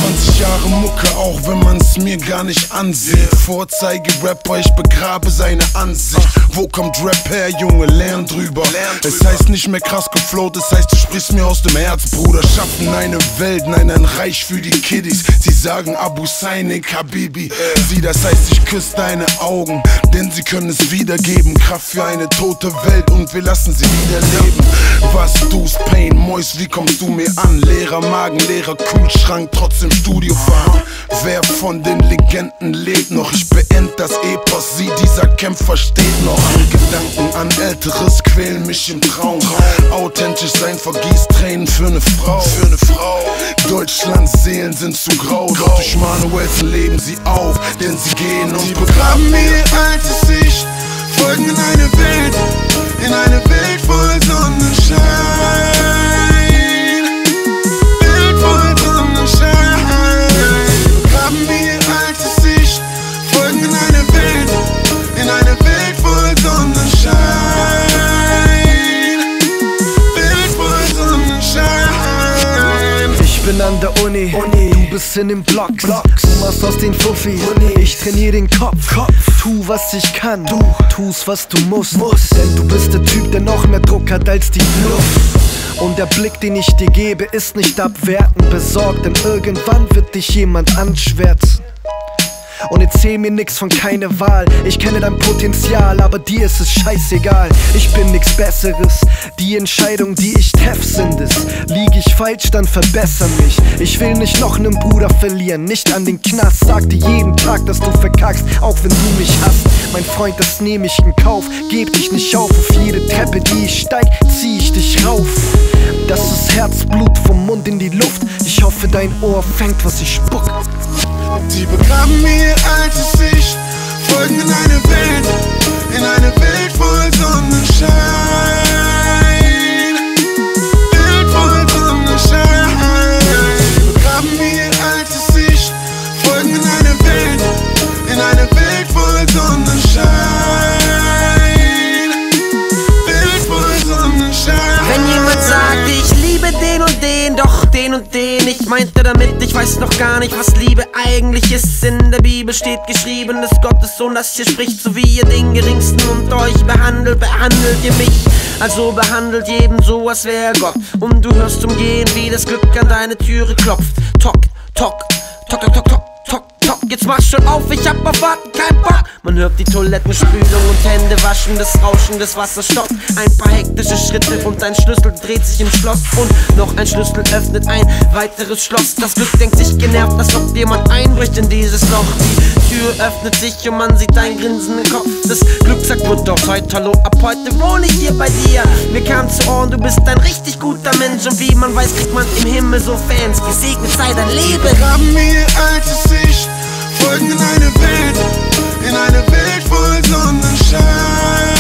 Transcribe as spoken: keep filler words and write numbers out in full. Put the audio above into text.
zwanzig Jahre Mucke, auch wenn man's mir gar nicht ansieht. Vorzeige-Rapper, ich begrabe seine Ansicht. Wo kommt Rap her, Junge, lern drüber. Es heißt nicht mehr krass geflowt, es heißt, du sprichst mir aus dem Herz, Bruder. Schaffen eine Welt, nein, ein Reich für die Kiddies. Sie sagen Abu Sainik, Habibi. Sie, das heißt, ich küsse deine Augen, denn sie können es wiedergeben. Kraft für eine tote Welt und wir lassen sie wieder leben. Was tust, Pain, Mois, wie kommst du mir an? Leerer Magen, leerer Kühlschrank, trotzdem Studio fahren. Wer von den Legenden lebt noch? Ich beend das Epos, sie, dieser Kämpfer steht noch. Gedanken an Älteres quälen mich im Traum. Authentisch sein vergießt Tränen für eine Frau. Für eine Frau. Deutschlands Seelen sind zu grau, doch durch Manuelsen leben sie auf, denn sie gehen und begraben ihr altes Ich. Folgen in eine Welt, in eine Welt voll Sonnenschein. Welt voll Sonnenschein. Begraben wir ihr altes Ich. Folgen in eine Welt, in eine Welt voll Sonnenschein. Welt voll Sonnenschein. Ich bin an der Uni, Uni. Du bist in den Blocks, Blocks. Du machst aus den Fuffi, Uni. Ich trainier den Kopf. Kopf. Tu was ich kann, du tust was du musst, musst. Denn du bist der Typ, der noch mehr Druck hat als die Luft. Und der Blick, den ich dir gebe, ist nicht abwertend besorgt, denn irgendwann wird dich jemand anschwärzen. Und erzähl mir nix von keine Wahl. Ich kenne dein Potenzial, aber dir ist es scheißegal. Ich bin nix Besseres. Die Entscheidung, die ich treff, sind es. Lieg ich falsch, dann verbesser mich. Ich will nicht noch nen Bruder verlieren, nicht an den Knast. Sag dir jeden Tag, dass du verkackst, auch wenn du mich hasst. Mein Freund, das nehm ich in Kauf. Geb dich nicht auf, auf jede Treppe, die ich steig, zieh ich dich rauf. Das ist Herzblut vom Mund in die Luft. Ich hoffe, dein Ohr fängt, was ich spuck. Sie begraben ihr altes Ich, folgen in eine Welt, in eine Welt voll Sonnenschein. Welt voll Sonnenschein. Sie begraben ihr altes Ich, folgen in eine Welt, in eine Welt voll Sonnenschein. Welt voll Sonnenschein. Wenn jemand sagt, ich liebe den und den, doch den und den, ich meinte damit, ich weiß noch gar nicht, was Liebe eigentlich ist. In der Bibel steht geschrieben, dass Gottes Sohn das hier spricht, so wie ihr den Geringsten und euch behandelt, behandelt ihr mich. Also behandelt jeden so, als wäre Gott. Und du hörst umgehen, wie das Glück an deine Türe klopft. Tock, tock, tock, tock, tock, tock. Jetzt mach schon auf, ich hab auf Warten kein Bock. Man hört die Toilettenspülung und Hände waschen, das Rauschen des Wassers stoppt. Ein paar hektische Schritte und ein Schlüssel dreht sich im Schloss. Und noch ein Schlüssel öffnet ein weiteres Schloss. Das Glück denkt sich genervt, als ob jemand einbricht in dieses Loch. Die Tür öffnet sich und man sieht dein Grinsen im Kopf. Das Glück sagt, wird doch heute, hallo, ab heute wohne ich hier bei dir. Mir kam zu Ohren, du bist ein richtig guter Mensch. Und wie man weiß, kriegt man im Himmel so Fans. Gesegnet sei dein Leben. Begraben wir altes Ich, folgen in eine Welt, in eine Welt voll Sonnenschein.